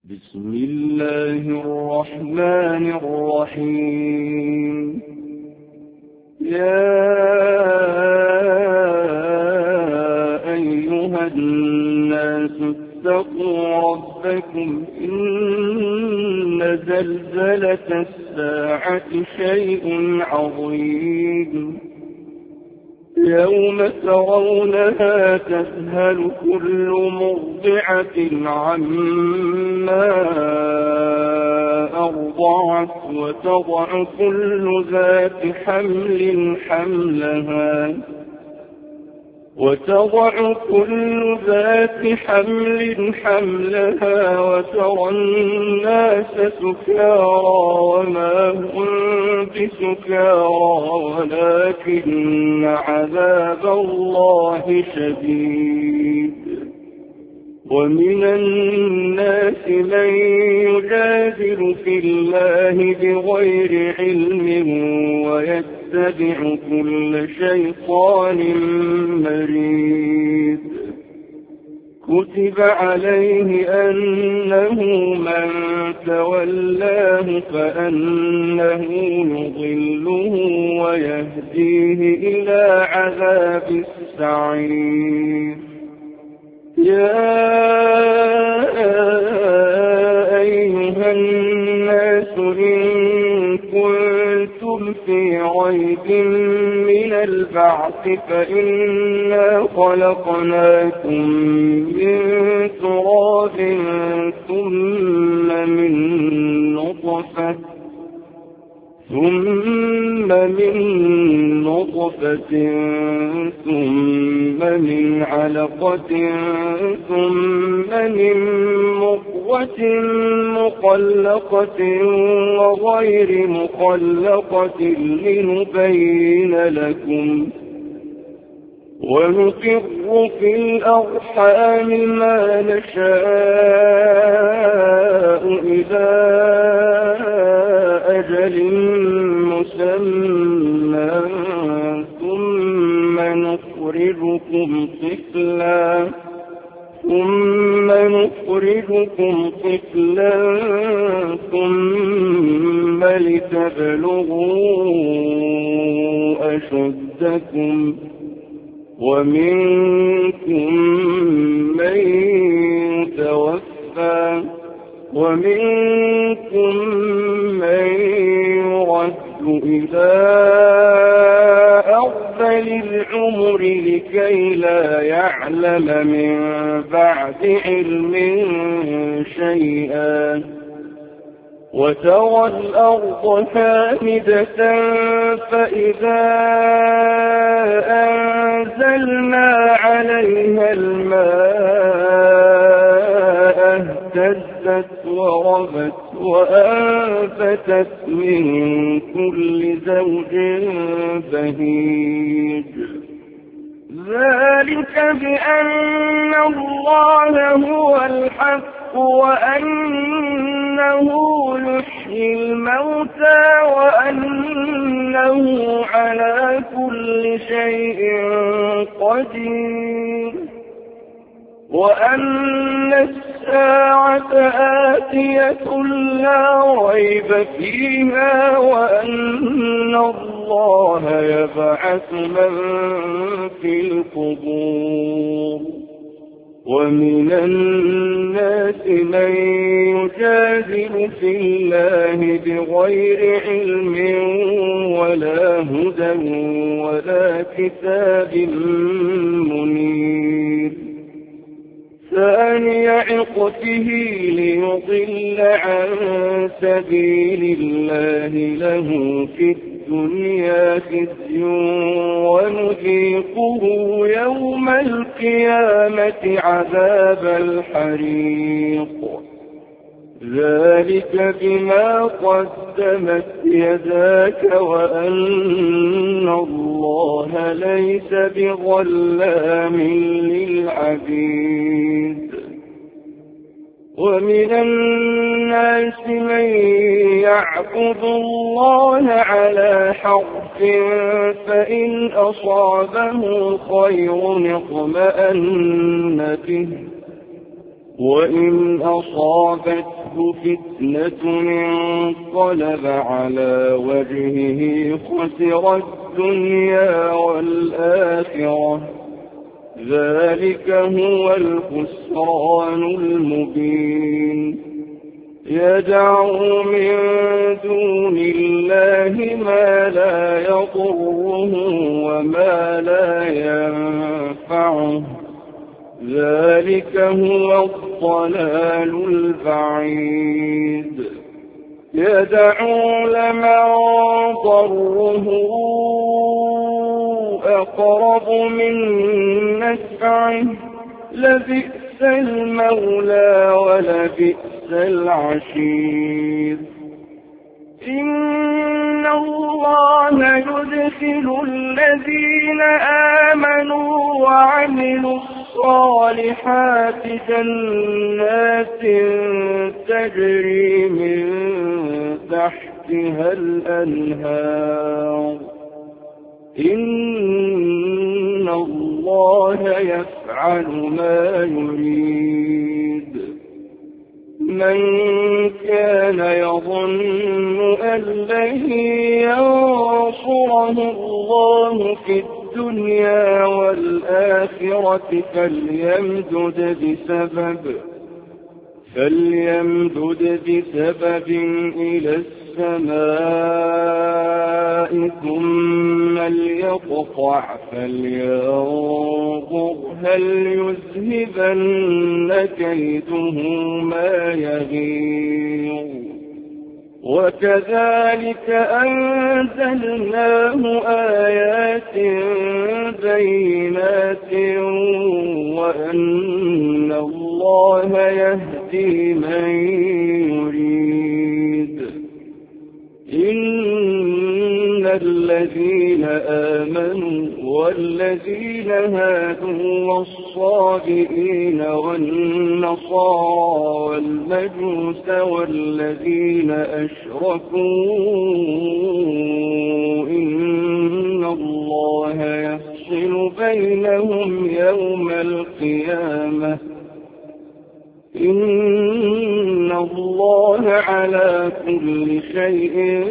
بسم الله الرحمن الرحيم. يا أيها الناس اتقوا ربكم إن زلزلة الساعة شيء عظيم يوم ترونها تذهل كل مرضعة عما أرضعت وتضع كل ذات حمل حملها وترى الناس سكارى وما هم بسكارى ولكن عذاب الله شديد. ومن الناس من يجادل في الله بغير علم ويتبع كل شيطان مريد. كتب عليه أنه من تولاه فأنه يضله ويهديه إلى عذاب السعير. يا أيها الناس إن كنتم في ريب من البعث فإنا خلقناكم من تراب ثم من نطفة ثم من علقة ثم من مضغة مخلقة وغير مخلقة لنبين لكم ونقر في الأرحام ما نشاء إلى أجل مسمى ثم نخرجكم طفلا ثم لتبلغوا أشدكم ومنكم من يتوفى ومنكم من يرد إلى أرذل العمر لكي لا يعلم من بعد علم شيئا. وترى الأرض هامدة فإذا أنزلنا عليها الماء اهتزت وربت وأنبتت من كل زوج بهيج. ذلك بأن الله هو الحق وأنه يحيي الموتى وأنه على كل شيء قدير وأن الساعة آتية لا ريب فيها وأن الله يبعث من في القبور. ومن الناس من يجادل في الله بغير علم ولا هدى ولا كتاب منير. ثاني عطفه ليضل عن سبيل الله له في الدنيا خزي ونذيقه يوم القيامة عذاب الحريق. ذلك بما قدمت يداك وأن الله ليس بظلام للعبيد. ومن الناس من يعبد الله على حرف فإن أصابه خير اطمأن به وإن أصابته فتنة انقلب على وجهه خسر الدنيا والآخرة ذلك هو الخسران المبين يدعو من دون الله ما لا يضره وما لا ينفعه ذلك هو الضلال البعيد يدعو لمن ضره أقرب من نفعه لبئس المولى ولبئس العشير إن الله يدخل الذين آمنوا وعملوا الصالحات جنات تجري من تحتها الأنهار إن الله يفعل ما يريد من كان يظن أن لن ينصره الله في الدنيا والآخرة فليمدد بسبب إلى السماء ثم ليقطع فلينظر هل يذهبن كيده ما يغيظ وكذلك أنزلناه آيات بينات وأن الله يهدي من يريد إن الذين آمنوا والذين هادوا والصابئين والنصارى والمجوس والذين أشركوا إن الله يفصل بينهم يوم القيامة إن الله على كل شيء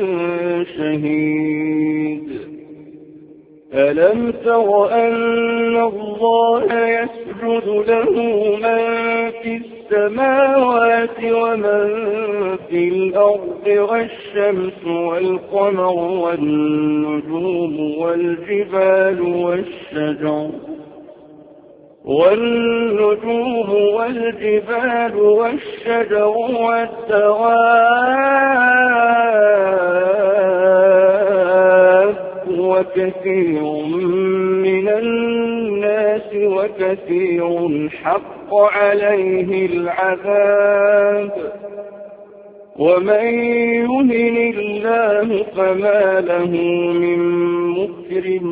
شهيد ألم تر أن الله يسجد له من في السماوات ومن في الأرض والشمس والقمر والنجوم والجبال والشجر والدواب وكثير من الناس وكثير حق عليه العذاب ومن يهن الله فما له من مكرم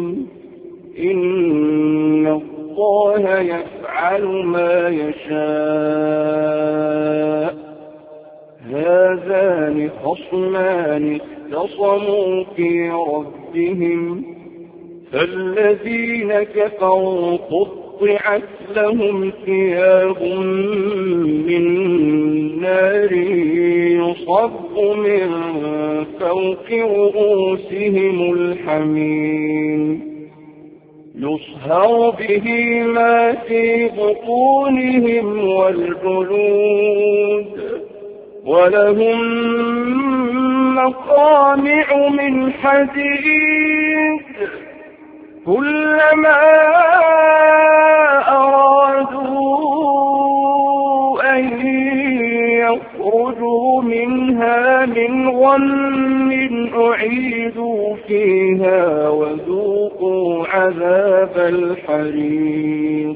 إن الله يفعل ما يشاء هذان خصمان اختصموا في ربهم فالذين كفروا قطعت لهم ثياب من نار يصب من فوق رؤوسهم الحميم يصهر به ما في بطونهم والجلود ولهم مقامع من حديد كلما أرادوا أن يخرجوا منها من غم أعيدوا فيها وذوقوا عذاب الحريق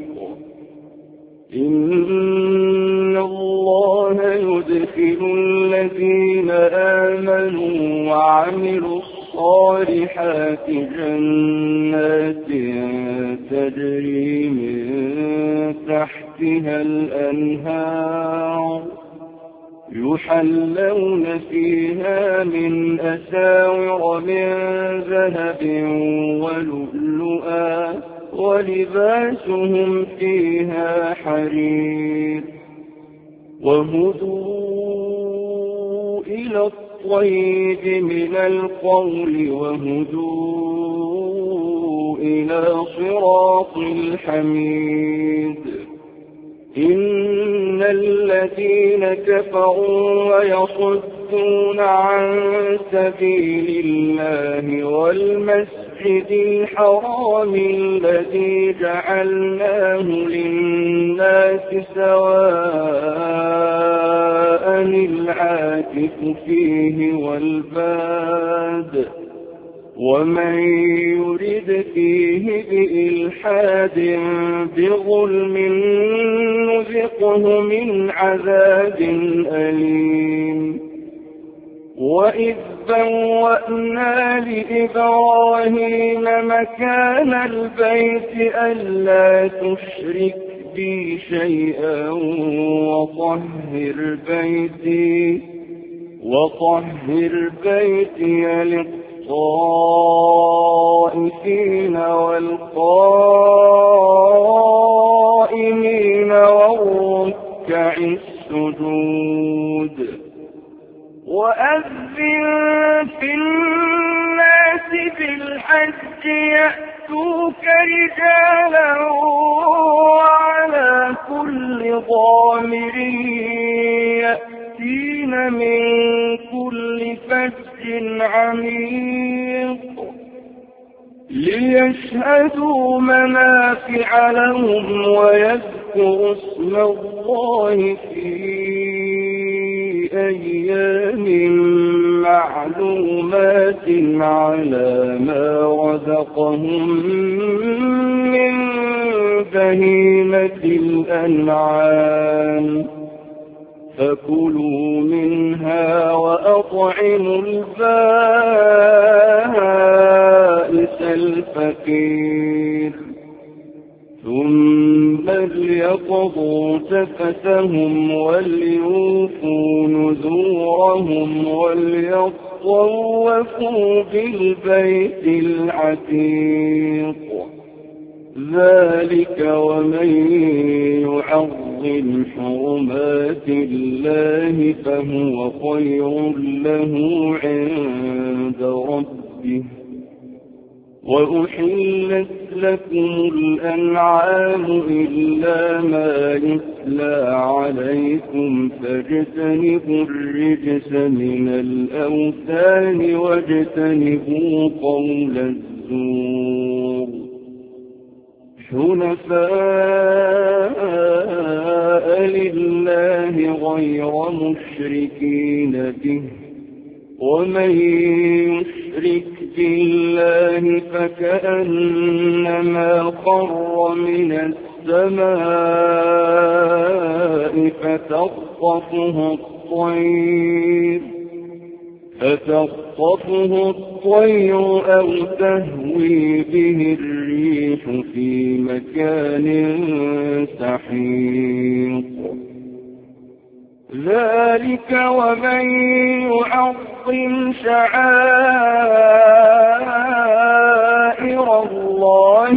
إن الله يدخل الذين آمنوا وعملوا الصالحات جنات تجري من تحتها الأنهار يحلون فيها من أساور من ذهب ولؤلؤا ولباسهم فيها حرير وهدوا إلى الطيب من القول وهدوا إلى صراط الحميد إن الذين كفروا ويصدون عن سبيل الله والمسجد الحرام الذي جعلناه للناس سواء العاكف فيه والباد ومن يرد فيه بإلحاد بظلم نذقه من عذاب أليم وإذ بوأنا لإبراهيم مكان البيت ألا تشرك بي شيئا وطهر بيتي للطائفين والقائمين والركع السجود وأذن في الناس بالحج يأتوك رجالا وعلى كل ضامر يأتين من كل فج عميق ليشهدوا منافع لهم ويذكروا اسم الله في أيام معلومات على ما رزقهم من بهيمة الأنعام فكلوا منها وأطعموا البائس الفقير ثم ليقضوا تفتهم وليوفوا نذورهم وليطوفوا بالبيت العتيق ذلك ومن يعظم حرمات الله فهو خير له عند ربه وأحلت لكم الأنعام إلا ما يتلى عليكم فاجتنبوا الرجس من الأوثان واجتنبوا قول الزور حنفاء لله غير مشركين به ومن يشرك بالله فكأنما خر من السماء فتخطفه الطير أو تهوي به الريح في مكان سحيق ذلك ومن يعظم شعائر الله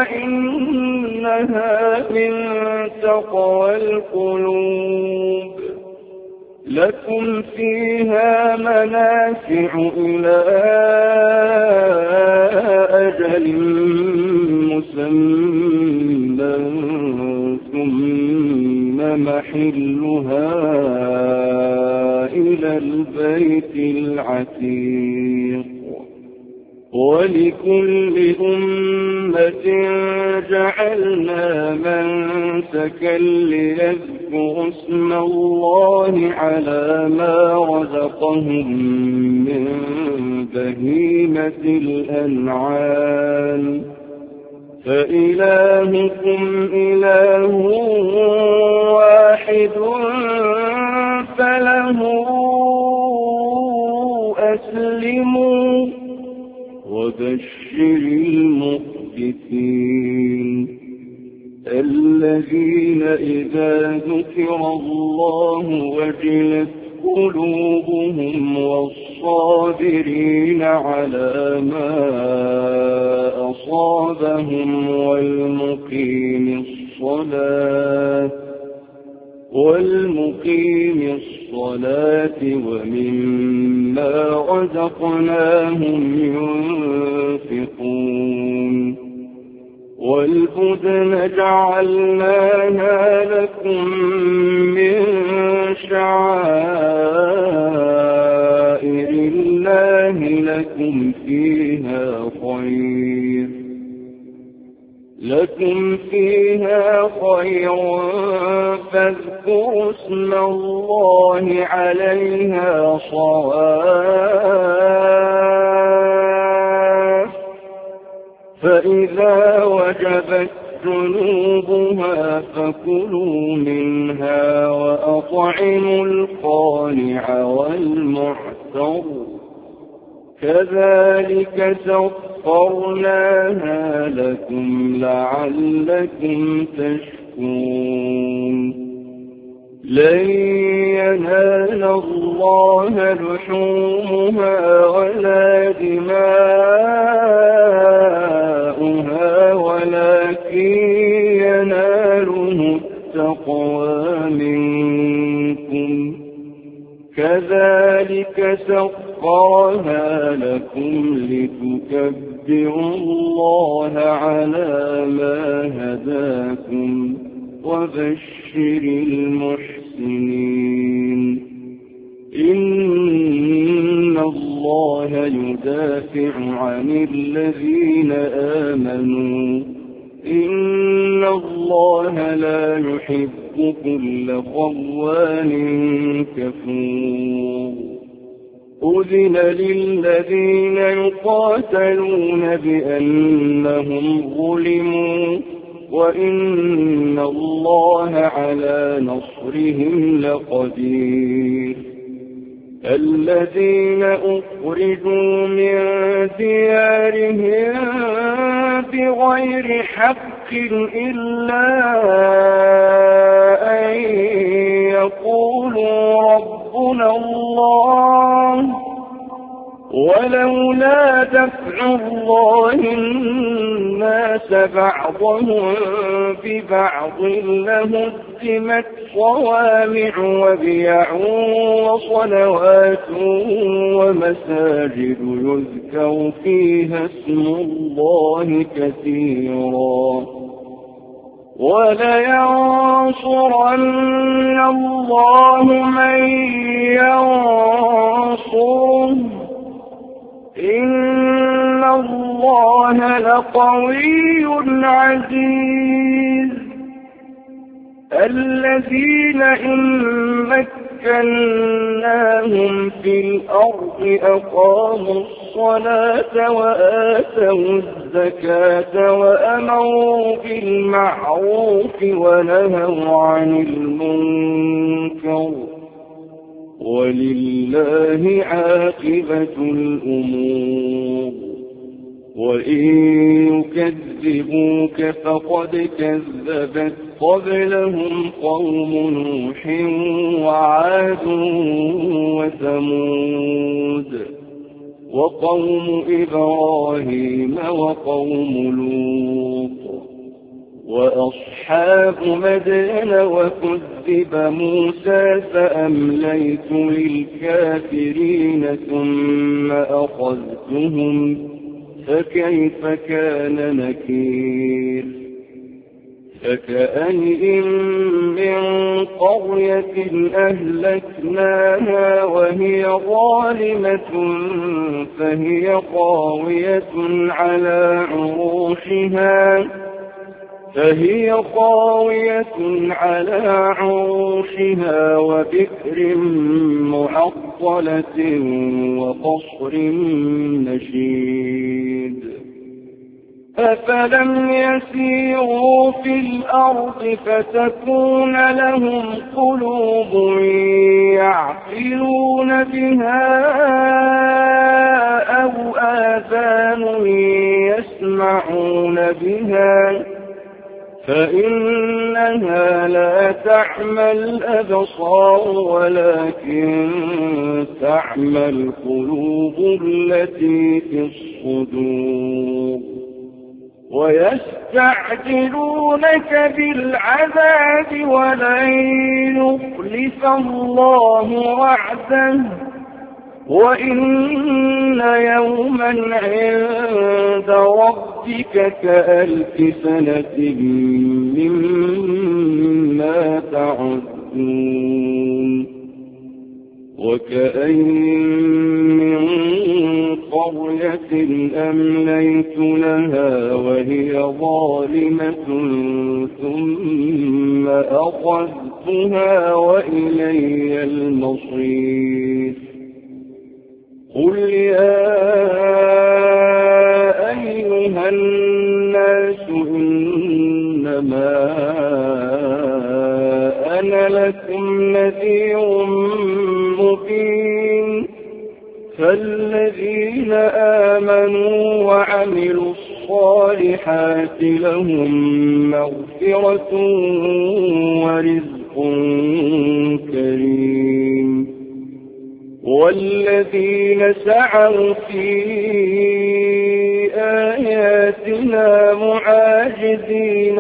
فإنها من تقوى القلوب لكم فيها منافع إلى أجل مسمى ثم محلها إلى البيت العتيق ولكل أمة جعلنا منسكا ليذكروا اسم الله على ما رزقهم من بهيمة الأنعام فإلهكم إله واحد فله أسلموا وبشر المخبتين الذين إذا ذكر الله وجلت قلوبهم والصابرين على ما أصابهم والمقيم والمقيم الصلاة ومما رزقناهم ينفقون والبدن جعلناها لكم من شعائر الله لكم فيها خير فاذكروا اسم الله عليها صواف فإذا وجبت جنوبها فكلوا منها وأطعموا القانع والمعتر كذلك سخرناها لكم لعلكم تشكرون لن ينال الله لحومها ولا دماؤها ولكن يناله التقوى منكم كذلك سخرها لكم لتكبروا الله على ما هداكم وبشر المحسنين إن الله يدافع عن الذين آمنوا إن الله لا يحب كل خوان كفور أذن للذين يقاتلون بأنهم ظلموا وإن الله على نصرهم لقدير الذين أخرجوا من ديارهم بغير حق إلا أن يقولوا ربنا الله ولولا دفع الله الناس بعضهم ببعض لهدمت صوامع وبيع وصلوات ومساجد يذكر فيها اسم الله كثيرا ولينصرن الله من ينصره إن الله لقوي عزيز الذين إن مكناهم في الأرض أقاموا الصلاة وآتوا الزكاة وأمروا بالمعروف ونهوا عن المنكر ولله عاقبة الأمور وإن يكذبوك فقد كذبت قبلهم قوم نوح وعاد وثمود وقوم إبراهيم وقوم لوط وأصحاب مدين وكذب موسى فأمليت للكافرين ثم أخذتهم فكيف كان نكير فكأين من قرية أهلكناها وهي ظالمة فهي خاوية على عروشها وبئر معطلة وقصر مشيد أفلم يسيروا في الأرض فتكون لهم قلوب يعقلون بها أو آذان يسمعون بها فإنها لا تعمى الأبصار ولكن تعمى القلوب التي في الصدور ويستعجلونك بالعذاب ولن يخلف الله وعده وإن يوما عند ربك كألف سنة مما تعدون وكأين من قرية أمليت لها وهي ظالمة ثم أخذتها وإلي المصير قل يا أيها الناس إنما أنا لكم نذير مبين فالذين آمنوا وعملوا الصالحات لهم مغفرة ورزق كريم والذين سعوا في آياتنا معاجزين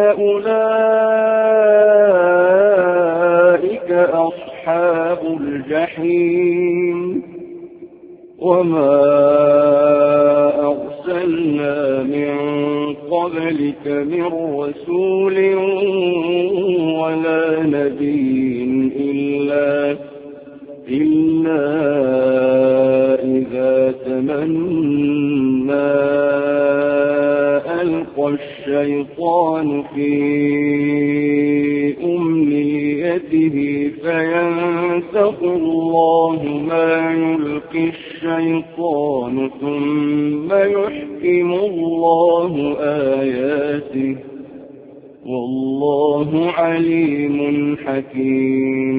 أولئك أصحاب الجحيم وما أرسلنا من قبلك من رسول ولا نبي إلا إذا تمنى ألقى الشيطان في أمنيته فينسخ الله ما يلقي الشيطان ثم يحكم الله آياته والله عليم حكيم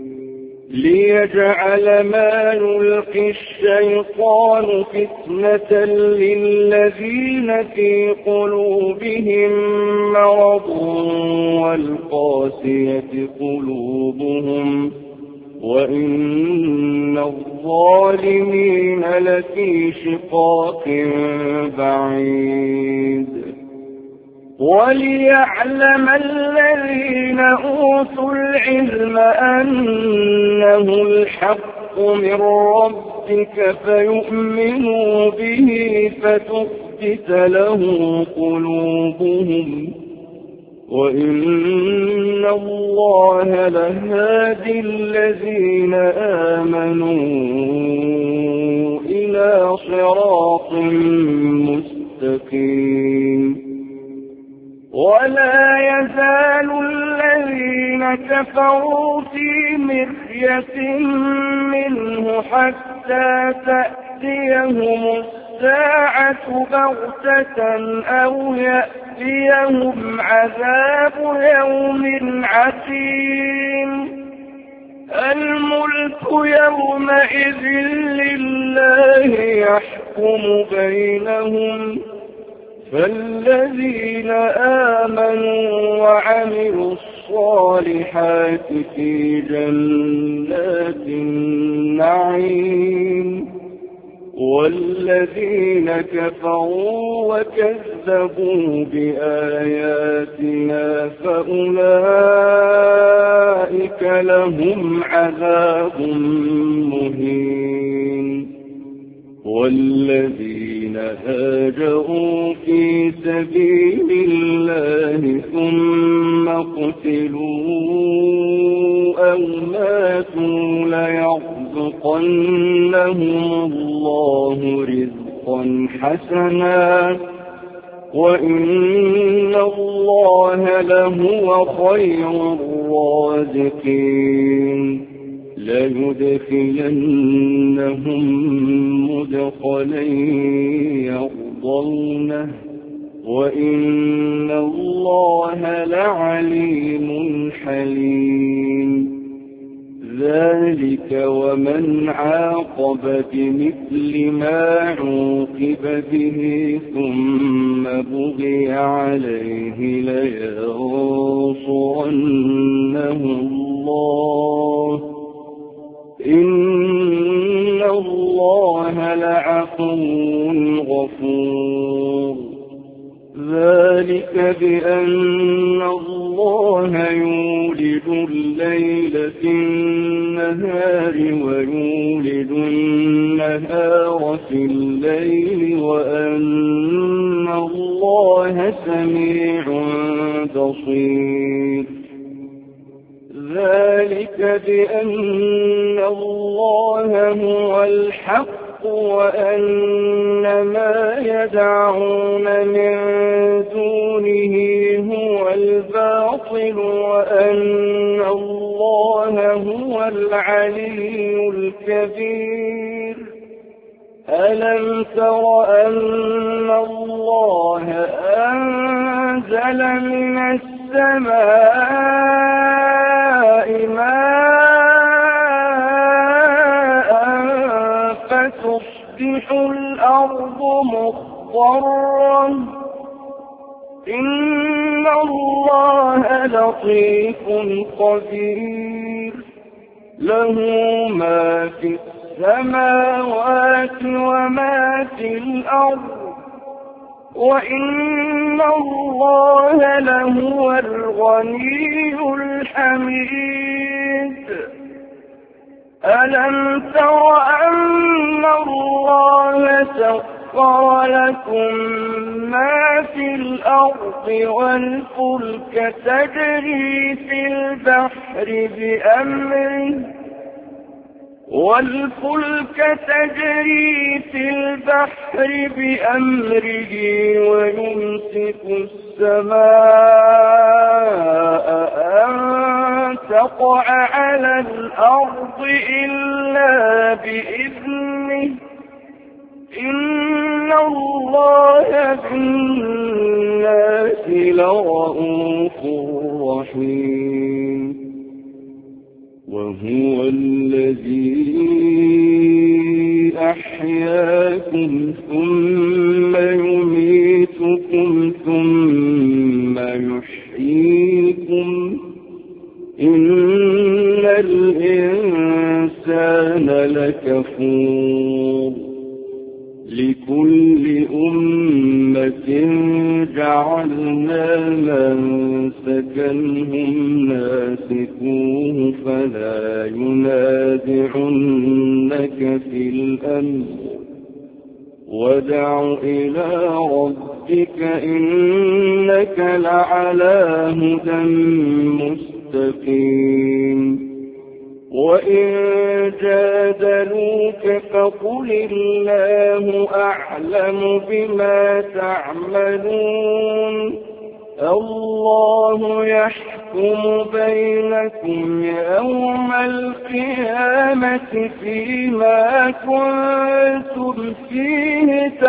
ليجعل ما يلقي الشيطان فتنة للذين في قلوبهم مرض والقاسية قلوبهم وإن الظالمين لفي شقاق بعيد وليعلم الذين أوتوا العلم أنه الحق من ربك فيؤمنوا به فتخبت له قلوبهم وإن الله لهادي الذين آمنوا إلى صراط مستقيم ولا يزال الذين كفروا في مرية منه حتى تأتيهم الساعة بغتة أو يأتيهم عذاب يوم عسير الملك يومئذ لله يحكم بينهم فالذين آمنوا وعملوا الصالحات في جنات النعيم والذين كفروا وكذبوا بآياتنا فأولئك لهم عذاب مهين والذين هاجروا في سبيل الله ثم قتلوا أو ماتوا ليرزقنهم الله رزقا حسنا وإن الله لهو خير الرازقين ليدخلنهم مدخلا يرضونه وإن الله لعليم حليم ذلك ومن عاقب بمثل ما عوقب به ثم بغي عليه لينصرنه الله إن الله لعفو غفور ذلك بأن الله يولد الليل في النهار ويولد النهار في الليل وأن الله سميع بصير. ذلك بأن الله هو الحق وأن ما يدعون من دونه هو الباطل وأن الله هو العلي الكبير. ألم تر أن الله أنزل من السماء ماء فتصبح الأرض مخضرا إن الله لطيف خبير. له ما في السماوات وما في الأرض وإن الله لهو الغني الحميد. ألم تر أن الله سخر لكم ما في الأرض والفلك تجري في البحر بأمره ويمسك السماء أن تقع على الأرض إلا بإذنه إن الله بالناس لرءوف رحيم. وهو الذي أحياكم ثم يميتكم ثم يحييكم إن الإنسان لكفور. لكل أمة جعلنا منسكا هم ناسكوه فلا ينازعنك في الأمر وادع إلى ربك إنك لعلى هدى مستقيم. وإن جادلوك فقل الله أعلم بما تعملون. الله يحكم بينكم يوم القيامة فيما كنتم فيه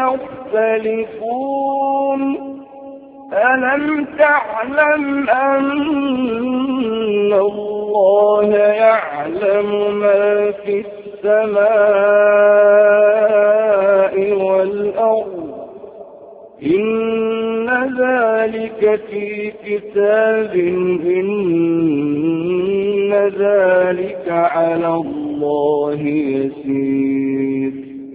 تختلفون. ألم تعلم أن الله يعلم ما في السماء والأرض إن ذلك في كتاب إن ذلك على الله يسير.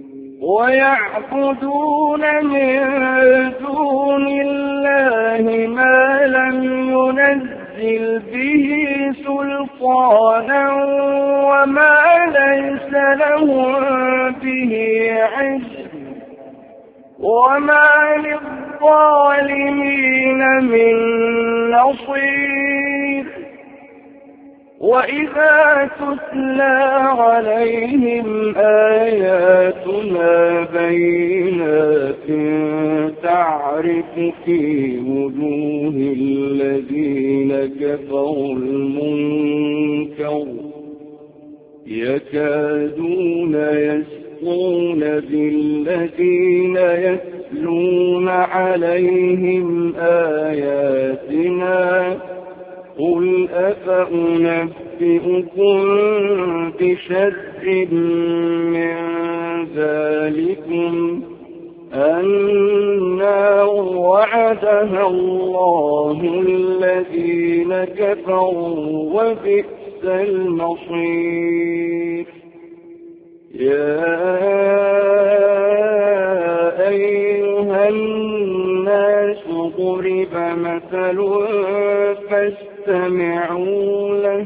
ويعبدون من دون الله ما لم ينزل به سلطانا وما ليس لهم به علم وما للظالمين من نصير. وإذا تتلى عليهم آياتنا بينات تعرف في وجوه الذين كفروا المنكر يكادون يسطون بالذين يتلون عليهم آياتنا قل أفأنبئكم بشر من ذلكم النار وعدها الله الذين كفروا وبئس المصير. يا أيها الناس ضرب مثل فاستمعوا له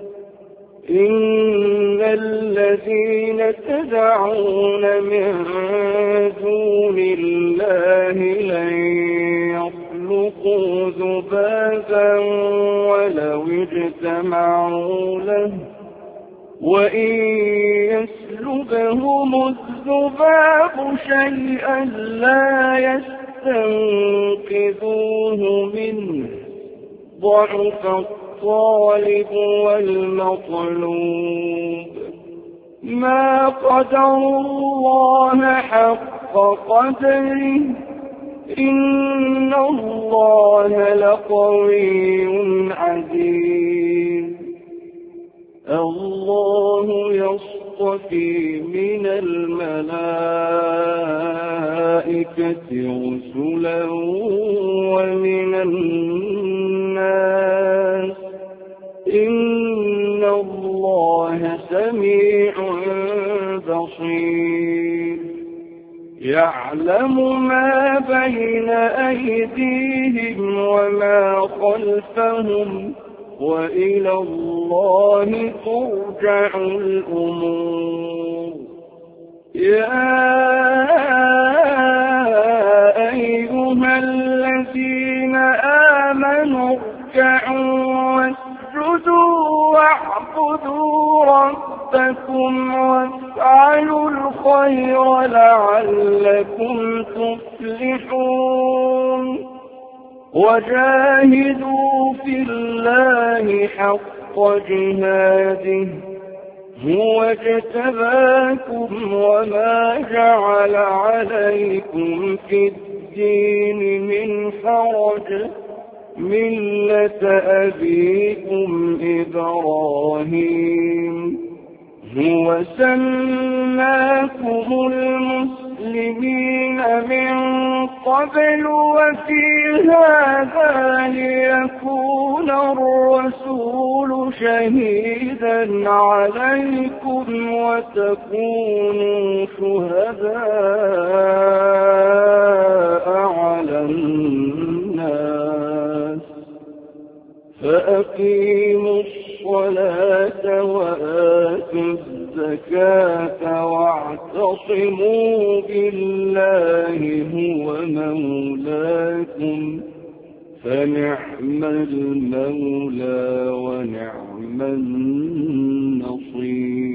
إن الذين تدعون من دون الله لن يخلقوا ذبابا ولو اجتمعوا له وإن يسلبهم الذباب شيئا لا يستنقذوه منه ضعف الطالب والمطلوب ما قدروا الله حق قدره إن الله لقوي عزيز الله يصطفي من الملائكة رسلا ومن الناس إن الله سميع بصير يعلم ما بين أيديهم وما خلفهم وإلى الله ترجع الأمور يا أيها الذين آمنوا اركعوا واسجدوا واعبدوا ربكم وافعلوا الخير لعلكم تفلحون وجاهدوا في الله حق جهاده هو اجتباكم وما جعل عليكم في الدين من حرج ملة أبيكم إبراهيم هو سماكم المسلمين من قبل وفي هذا ليكون الرسول شهيدا عليكم وتكونوا شهداء على الناس فأقيموا الصلاة وآتوا الزكاة واعتصموا بالله هو مولاكم فنعم المولى ونعم النصير